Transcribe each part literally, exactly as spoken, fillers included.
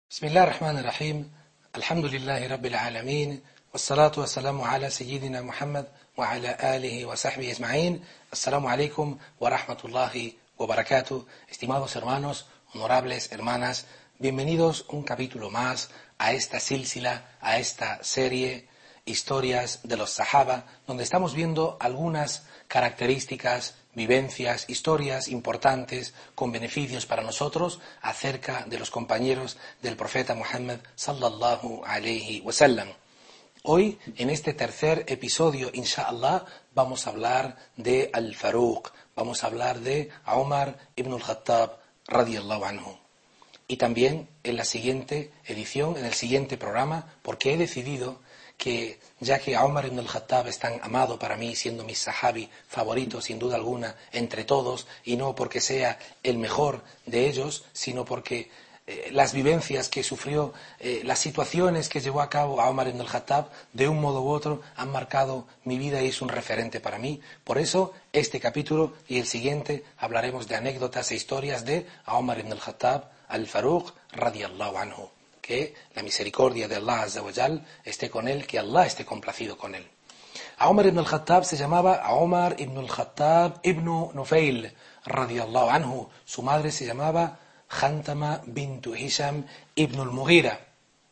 بسم الله الرحمن الرحيم الحمد لله رب العالمين والصلاة والسلام على سيدنا محمد وعلى آله وصحبه أجمعين. Assalamu alaikum wa rahmatullahi wa barakatuh. Estimados hermanos, honorables hermanas, bienvenidos un capítulo más a esta sílsila, a esta serie Historias de los Sahaba, donde estamos viendo algunas características, vivencias, historias importantes con beneficios para nosotros acerca de los compañeros del profeta Muhammad sallallahu alayhi wa sallam. Hoy, en este tercer episodio, inshallah, vamos a hablar de Al-Faruq, vamos a hablar de Umar ibn al-Khattab radiyallahu anhu. Y también en la siguiente edición, en el siguiente programa, porque he decidido que ya que Umar ibn al-Khattab es tan amado para mí, siendo mi sahabi favorito sin duda alguna entre todos, y no porque sea el mejor de ellos, sino porque eh, las vivencias que sufrió, eh, las situaciones que llevó a cabo a Umar ibn al-Khattab, de un modo u otro han marcado mi vida y es un referente para mí. Por eso, este capítulo y el siguiente hablaremos de anécdotas e historias de Umar ibn al-Khattab al-Faruq radiyallahu anhu. Que la misericordia de Allah Azza wa Jal esté con él, que Allah esté complacido con él. A Umar ibn al-Khattab se llamaba Umar ibn al-Khattab ibn Nufayl radiyallahu anhu. Su madre se llamaba Khantama bintu Hisham ibn al-Mughira.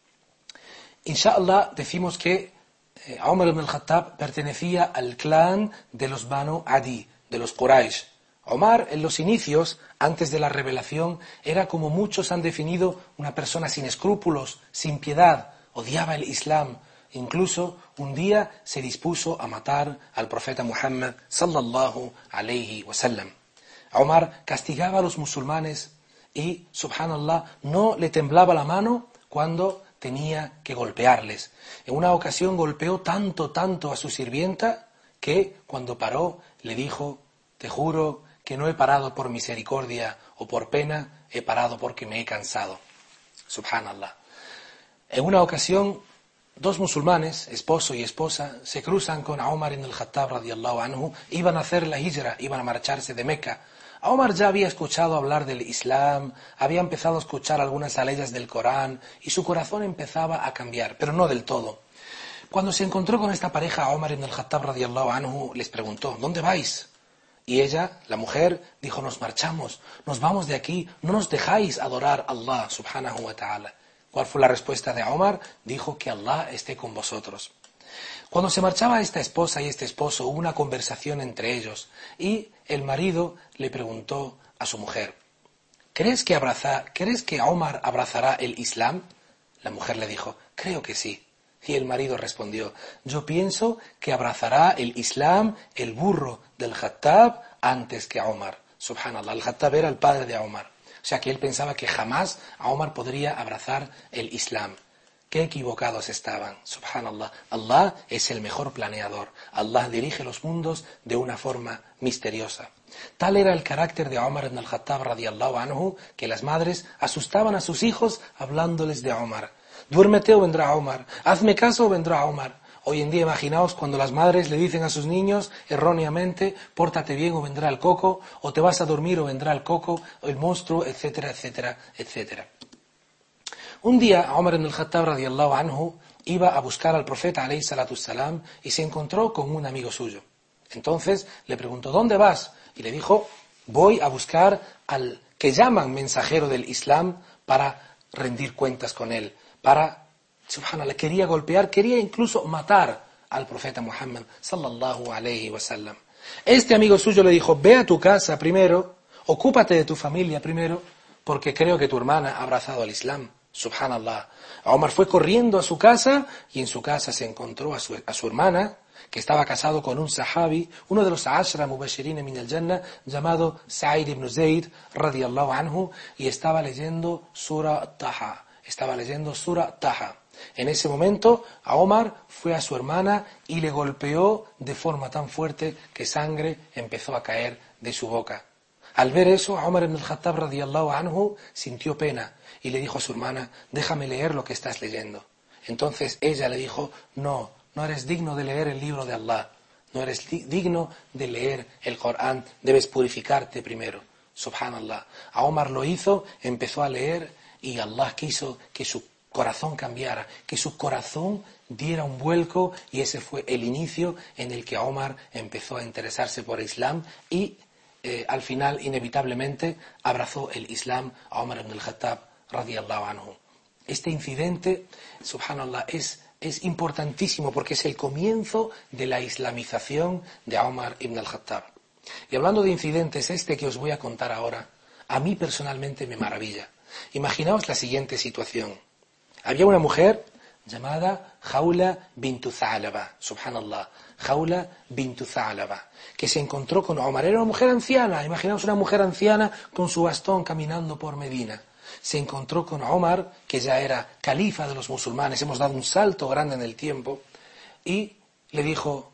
Inshallah decimos que eh, Umar ibn al-Khattab pertenecía al clan de los Banu Adi, de los Quraysh. Omar, en los inicios, antes de la revelación, era como muchos han definido una persona sin escrúpulos, sin piedad, odiaba el Islam. Incluso un día se dispuso a matar al profeta Muhammad sallallahu alayhi wa sallam. Omar castigaba a los musulmanes y, subhanallah, no le temblaba la mano cuando tenía que golpearles. En una ocasión golpeó tanto, tanto a su sirvienta que cuando paró le dijo: te juro que no he parado por misericordia o por pena, he parado porque me he cansado. Subhanallah. En una ocasión, dos musulmanes, esposo y esposa, se cruzan con Umar ibn al-Khattab radiyallahu anhu, iban a hacer la hijra, iban a marcharse de Meca. Umar ya había escuchado hablar del Islam, había empezado a escuchar algunas aleyas del Corán y su corazón empezaba a cambiar, pero no del todo. Cuando se encontró con esta pareja, Umar ibn al-Khattab radiyallahu anhu les preguntó: ¿dónde vais? Y ella, la mujer, dijo: nos marchamos, nos vamos de aquí, no nos dejáis adorar a Allah subhanahu wa ta'ala. ¿Cuál fue la respuesta de Umar? Dijo: que Allah esté con vosotros. Cuando se marchaba esta esposa y este esposo, hubo una conversación entre ellos y el marido le preguntó a su mujer: ¿crees que, abraza, ¿crees que Umar abrazará el Islam? La mujer le dijo: creo que sí. Y el marido respondió: yo pienso que abrazará el Islam el burro del Khattab antes que a Umar. Subhanallah, el Khattab era el padre de Umar. O sea que él pensaba que jamás a Umar podría abrazar el Islam. Qué equivocados estaban. Subhanallah, Allah es el mejor planeador. Allah dirige los mundos de una forma misteriosa. Tal era el carácter de Umar ibn al-Khattab radiyallahu anhu que las madres asustaban a sus hijos hablándoles de Umar. Duérmete o vendrá Umar, hazme caso o vendrá Umar. Hoy en día imaginaos cuando las madres le dicen a sus niños erróneamente: pórtate bien o vendrá el coco, o te vas a dormir o vendrá el coco, o el monstruo, etcétera, etcétera, etcétera. Un día Umar ibn al-Khattab radiyallahu anhu iba a buscar al profeta alayhi salatu salam y se encontró con un amigo suyo. Entonces le preguntó: ¿dónde vas? Y le dijo: voy a buscar al que llaman mensajero del Islam para rendir cuentas con él. Para, subhanallah, quería golpear, quería incluso matar al profeta Muhammad sallallahu alayhi wa sallam. Este amigo suyo le dijo: ve a tu casa primero, ocúpate de tu familia primero, porque creo que tu hermana ha abrazado al Islam. Subhanallah. Omar fue corriendo a su casa y en su casa se encontró a su, a su hermana, que estaba casado con un sahabi, uno de los ashra mubashirin min al-Jannah, llamado Sa'id ibn Zayd radiyallahu anhu, y estaba leyendo Surah Taha. Estaba leyendo Surah Taha. En ese momento, a Omar fue a su hermana y le golpeó de forma tan fuerte que sangre empezó a caer de su boca. Al ver eso, Umar ibn al-Khattab radiyallahu anhu sintió pena y le dijo a su hermana: déjame leer lo que estás leyendo. Entonces ella le dijo: no, no eres digno de leer el libro de Allah, no eres digno de leer el Corán, debes purificarte primero. Subhanallah. A Omar lo hizo, empezó a leer y Allah quiso que su corazón cambiara, que su corazón diera un vuelco, y ese fue el inicio en el que Omar empezó a interesarse por el Islam y eh, al final inevitablemente abrazó el Islam a Omar ibn al-Khattab radiyallahu anhu. Este incidente, subhanallah, es, es importantísimo porque es el comienzo de la islamización de Omar ibn al-Khattab. Y hablando de incidentes, este que os voy a contar ahora, a mí personalmente me maravilla. Imaginaos la siguiente situación. Había una mujer llamada Khawla bintu Tha'laba, subhanallah, Khawla bintu Tha'laba, que se encontró con Omar. Era una mujer anciana, imaginaos una mujer anciana con su bastón caminando por Medina. Se encontró con Omar, que ya era califa de los musulmanes, hemos dado un salto grande en el tiempo, y le dijo,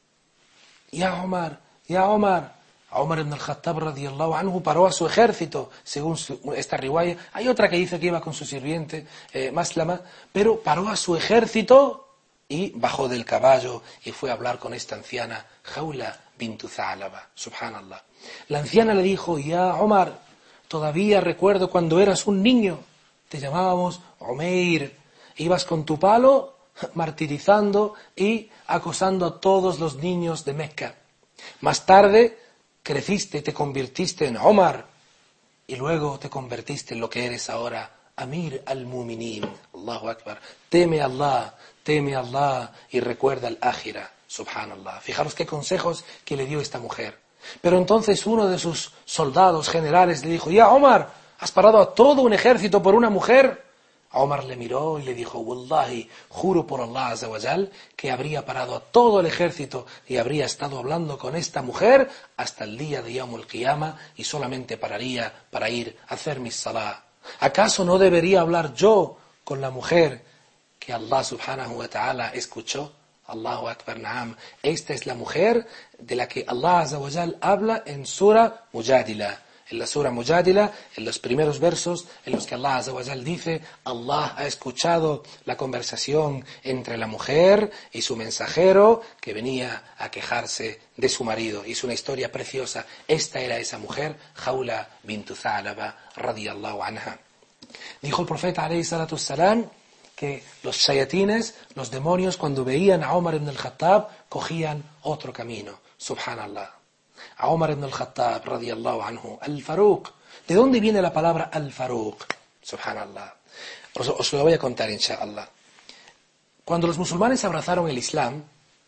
Ya Omar, Ya Omar. Omar ibn al-Khattab radiyallahu anhu paró a su ejército, según su, esta riwaya. Hay otra que dice que iba con su sirviente, eh, Maslama, pero paró a su ejército y bajó del caballo y fue a hablar con esta anciana, Khawla bintu Tha'laba, subhanallah. La anciana le dijo, Ya Omar, todavía recuerdo cuando eras un niño, te llamábamos Umair, ibas con tu palo martirizando y acosando a todos los niños de Mecca. Más tarde creciste, te convirtiste en Omar y luego te convertiste en lo que eres ahora, Amir al-Mu'minin. Allahu Akbar. Teme a Allah, teme a Allah y recuerda al Ájira. Subhanallah. Fijaros qué consejos que le dio esta mujer. Pero entonces uno de sus soldados generales le dijo, Ya Omar, ¿has parado a todo un ejército por una mujer? Omar le miró y le dijo, Wallahi, juro por Allah Azza wa Jal, que habría parado a todo el ejército y habría estado hablando con esta mujer hasta el día de Yawm al-Qiyamah y solamente pararía para ir a hacer mis salah. ¿Acaso no debería hablar yo con la mujer que Allah subhanahu wa ta'ala escuchó? Allahu Akbar, na'am. Esta es la mujer de la que Allah Azza wa Jal habla en Sura Mujadila. En la Sura Mujadila, en los primeros versos en los que Allah Azza wa Jal dice, Allah ha escuchado la conversación entre la mujer y su mensajero que venía a quejarse de su marido. Y es una historia preciosa. Esta era esa mujer, Khawla bintu Tha'laba radiyallahu anha. Dijo el profeta alayhi salatu wassalam que los shayatines, los demonios, cuando veían a Omar ibn al-Khattab, cogían otro camino. Subhanallah. A Omar ibn al-Khattab radiyallahu anhu, al-Faruq. ¿De dónde viene la palabra al-Faruq? Subhanallah. Os, os lo voy a contar, inshallah. Cuando los musulmanes abrazaron el Islam,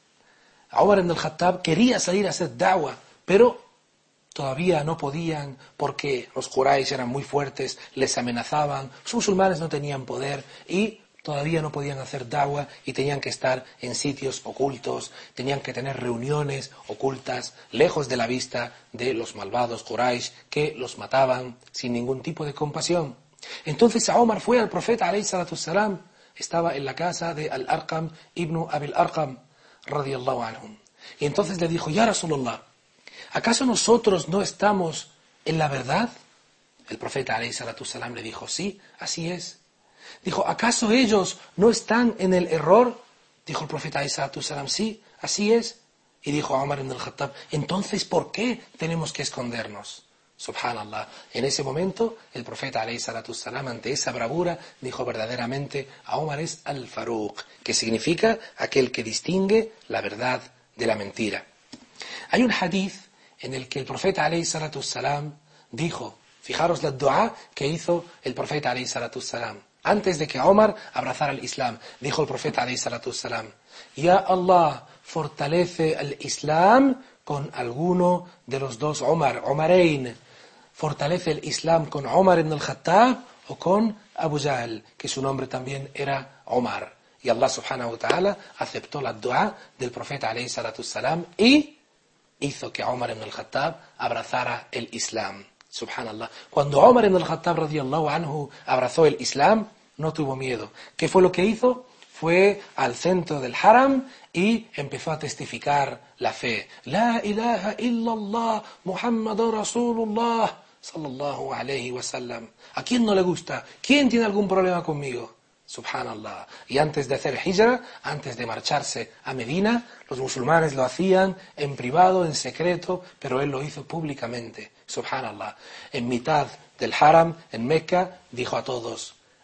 Omar ibn al-Khattab quería salir a hacer da'wah, pero todavía no podían porque los Quraysh eran muy fuertes, les amenazaban, los musulmanes no tenían poder y todavía no podían hacer da'wah y tenían que estar en sitios ocultos, tenían que tener reuniones ocultas, lejos de la vista de los malvados Quraysh que los mataban sin ningún tipo de compasión. Entonces Omar fue al profeta alayhi salatu wassalam, estaba en la casa de Al-Arqam ibn Abil Arqam radiyallahu anhum. Y entonces le dijo, Ya Rasulullah, ¿acaso nosotros no estamos en la verdad? El profeta alayhi salatu wassalam le dijo, sí, así es. Dijo, ¿acaso ellos no están en el error? Dijo el profeta alayhi salatu wassalam, sí, así es. Y dijo a Omar ibn al-Khattab, entonces, ¿por qué tenemos que escondernos? Subhanallah. En ese momento, el profeta alayhi salatu wassalam, ante esa bravura, dijo verdaderamente, a Omar es al-Faruq, que significa aquel que distingue la verdad de la mentira. Hay un hadith en el que el profeta alayhi salatu wassalam dijo, fijaros la dua que hizo el profeta alayhi salatu wassalam. Antes de que Omar abrazara el Islam, dijo el profeta alayhi salatu wassalam, Ya Allah, fortalece el Islam con alguno de los dos Omar, Omarain. Fortalece el Islam con Omar ibn al-Khattab o con Abu Jahl, que su nombre también era Omar. Y Allah subhanahu wa ta'ala aceptó la dua del profeta alayhi salatu wassalam y hizo que Omar ibn al-Khattab abrazara el Islam. Subhanallah. Cuando Omar ibn al-Khattab radiyallahu anhu abrazó el Islam, no tuvo miedo. ¿Qué fue lo que hizo? Fue al centro del Haram y empezó a testificar la fe. La ilaha illallah, Muhammadur Rasulullah, sallallahu alayhi wa sallam. ¿A quién no le gusta? ¿Quién tiene algún problema conmigo? Subhanallah. Y antes de hacer hijra, antes de marcharse a Medina, los musulmanes lo hacían en privado, en secreto, pero él lo hizo públicamente. Subhanallah. En mitad del Haram, en Mecca, dijo a todos,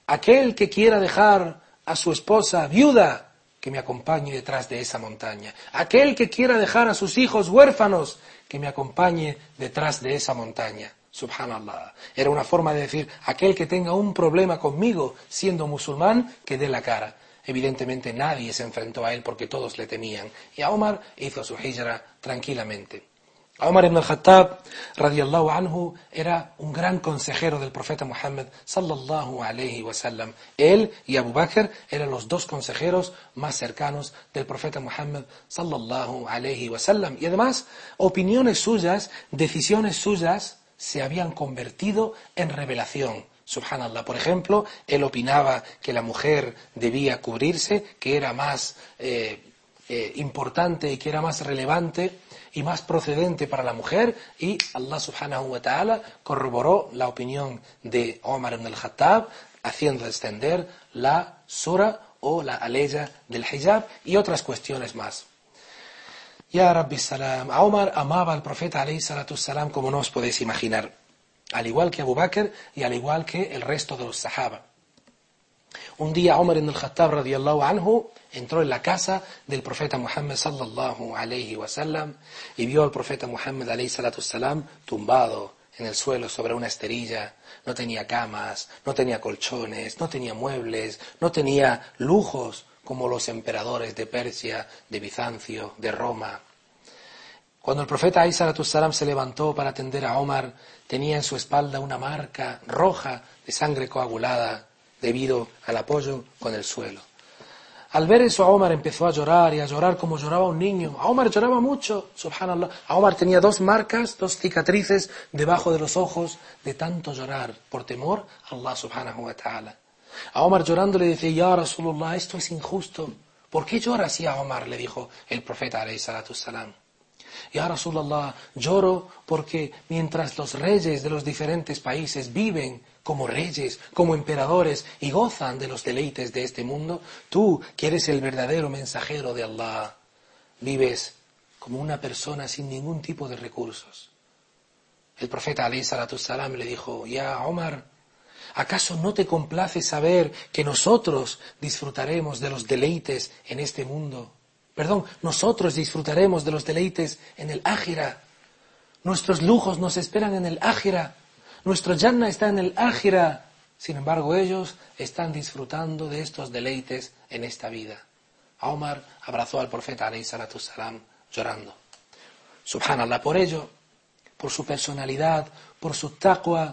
aquel que quiera dejar a su esposa viuda, que me acompañe detrás de esa montaña. Aquel que quiera dejar a sus hijos huérfanos, que me acompañe detrás de esa montaña. Subhanallah. Era una forma de decir, aquel que tenga un problema conmigo siendo musulmán, que dé la cara. Evidentemente nadie se enfrentó a él porque todos le temían. Y a Omar hizo su hijra tranquilamente. Omar ibn al-Khattab, radiyallahu anhu, era un gran consejero del profeta Muhammad, sallallahu alayhi wa sallam. Él y Abu Bakr eran los dos consejeros más cercanos del profeta Muhammad, sallallahu alayhi wa sallam. Y además, opiniones suyas, decisiones suyas, se habían convertido en revelación. Subhanallah. Por ejemplo, él opinaba que la mujer debía cubrirse, que era más eh, eh, importante y que era más relevante y más procedente para la mujer, y Allah subhanahu wa ta'ala corroboró la opinión de Omar ibn al-Khattab, haciendo descender la sura o la aleya del hijab y otras cuestiones más. Ya Rabbi salam, a Omar amaba al profeta alayhi salatu salam como no os podéis imaginar, al igual que Abu Bakr y al igual que el resto de los sahaba. Un día Omar ibn al-Khattab radiyallahu anhu entró en la casa del profeta Muhammad sallallahu alayhi wa sallam y vio al profeta Muhammad alayhi salatu salam tumbado en el suelo sobre una esterilla. No tenía camas, no tenía colchones, no tenía muebles, no tenía lujos como los emperadores de Persia, de Bizancio, de Roma. Cuando el profeta alayhi salatu salam se levantó para atender a Omar, tenía en su espalda una marca roja de sangre coagulada debido al apoyo con el suelo. Al ver eso, Omar empezó a llorar y a llorar como lloraba un niño. Omar lloraba mucho, subhanallah. Omar tenía dos marcas, dos cicatrices debajo de los ojos de tanto llorar por temor a Allah subhanahu wa ta'ala. A Omar llorando le decía, ya Rasulullah, esto es injusto. ¿Por qué llora así a Omar? Le dijo el profeta alayhi salatu salam. Ya Rasulullah, lloro porque mientras los reyes de los diferentes países viven como reyes, como emperadores y gozan de los deleites de este mundo, tú, que eres el verdadero mensajero de Allah, vives como una persona sin ningún tipo de recursos. El profeta alayhi salatu salam le dijo, ya Omar, ¿acaso no te complace saber que nosotros disfrutaremos de los deleites en este mundo? Perdón, nosotros disfrutaremos de los deleites en el ájira. Nuestros lujos nos esperan en el ájira. Nuestro Jannah está en el ájira. Sin embargo, ellos están disfrutando de estos deleites en esta vida. Omar abrazó al profeta alayhi salatu salam llorando. Subhanallah, por ello, por su personalidad, por su taqwa,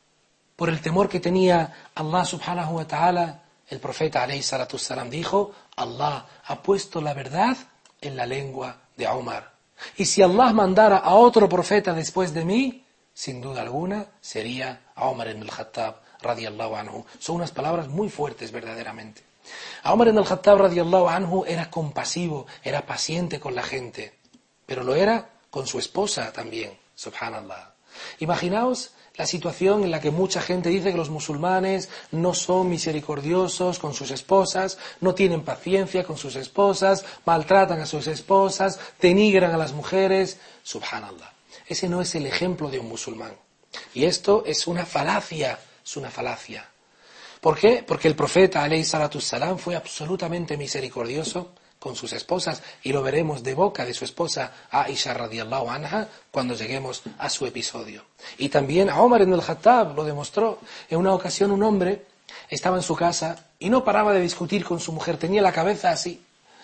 por el temor que tenía Allah subhanahu wa ta'ala, el profeta alayhi salatu salam dijo, Allah ha puesto la verdad en la lengua de Omar. Y si Allah mandara a otro profeta después de mí, sin duda alguna, sería Omar ibn al-Khattab radiyallahu anhu. Son unas palabras muy fuertes verdaderamente. Omar ibn al-Khattab radiyallahu anhu era compasivo, era paciente con la gente, pero lo era con su esposa también, subhanallah. Imaginaos la situación en la que mucha gente dice que los musulmanes no son misericordiosos con sus esposas, no tienen paciencia con sus esposas, maltratan a sus esposas, denigran a las mujeres. Subhanallah. Ese no es el ejemplo de un musulmán. Y esto es una falacia, es una falacia. ¿Por qué? Porque el profeta alayhi salatu salam fue absolutamente misericordioso con sus esposas, y lo veremos de boca de su esposa Aisha radiyallahu anha cuando lleguemos a su episodio. Y también Omar ibn al-Khattab lo demostró. En una ocasión un hombre estaba en su casa y no paraba de discutir con su mujer, tenía la cabeza así.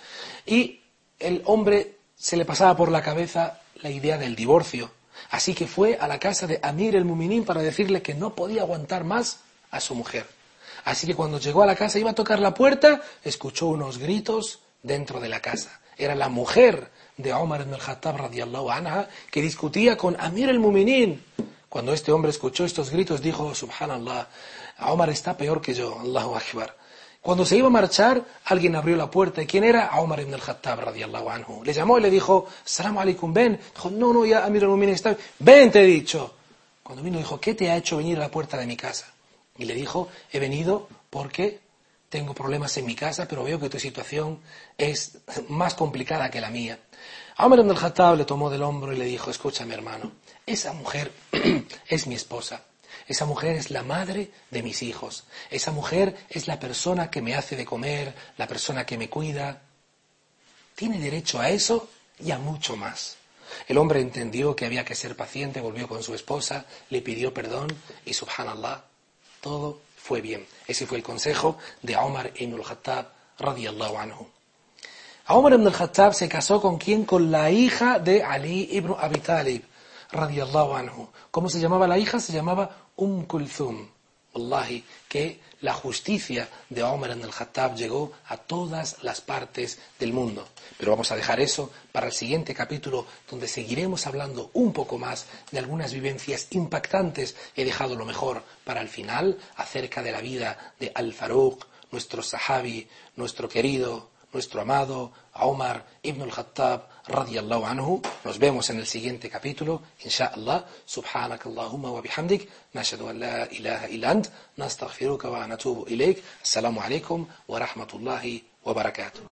Y el hombre se le pasaba por la cabeza la idea del divorcio. Así que fue a la casa de Amir el-Muminin para decirle que no podía aguantar más a su mujer. Así que cuando llegó a la casa, iba a tocar la puerta, escuchó unos gritos dentro de la casa. Era la mujer de Omar ibn al-Khattab radiyallahu anha que discutía con Amir el-Muminin. Cuando este hombre escuchó estos gritos, dijo, subhanallah, Omar está peor que yo, Allahu Akbar. Cuando se iba a marchar, alguien abrió la puerta. ¿Y quién era? Omar ibn al-Khattab radiyallahu anhu. Le llamó y le dijo, Assalamu alaikum, ven. Dijo, no, no, ya Amir el-Muminin está bien. Ven, te he dicho. Cuando vino, dijo, ¿qué te ha hecho venir a la puerta de mi casa? Y le dijo, he venido porque tengo problemas en mi casa, pero veo que tu situación es más complicada que la mía. Omar ibn al-Khattab le tomó del hombro y le dijo, escúchame hermano, esa mujer es mi esposa. Esa mujer es la madre de mis hijos. Esa mujer es la persona que me hace de comer, la persona que me cuida. Tiene derecho a eso y a mucho más. El hombre entendió que había que ser paciente, volvió con su esposa, le pidió perdón y, subhanallah, todo fue bien. Ese fue el consejo de Omar ibn al-Khattab radiyallahu anhu. Omar ibn al-Khattab se casó con quién? Con la hija de Ali ibn Abi Talib radiyallahu anhu. ¿Cómo se llamaba la hija? Se llamaba Umm Kulthum. Wallahi, que la justicia de Omar ibn al-Khattab llegó a todas las partes del mundo. Pero vamos a dejar eso para el siguiente capítulo, donde seguiremos hablando un poco más de algunas vivencias impactantes. He dejado lo mejor para el final, acerca de la vida de Al-Faruq, nuestro sahabi, nuestro querido, nuestro amado Omar ibn al-Khattab radiyallahu anhu. Nos vemos en el siguiente capítulo, inshallah. Subhanakallahumma wa bihamdik, nashhadu an la ilaha illa ant, nastaghfiruka wa natubu ilayk. Assalamu alaikum wa rahmatullahi wa barakatuh.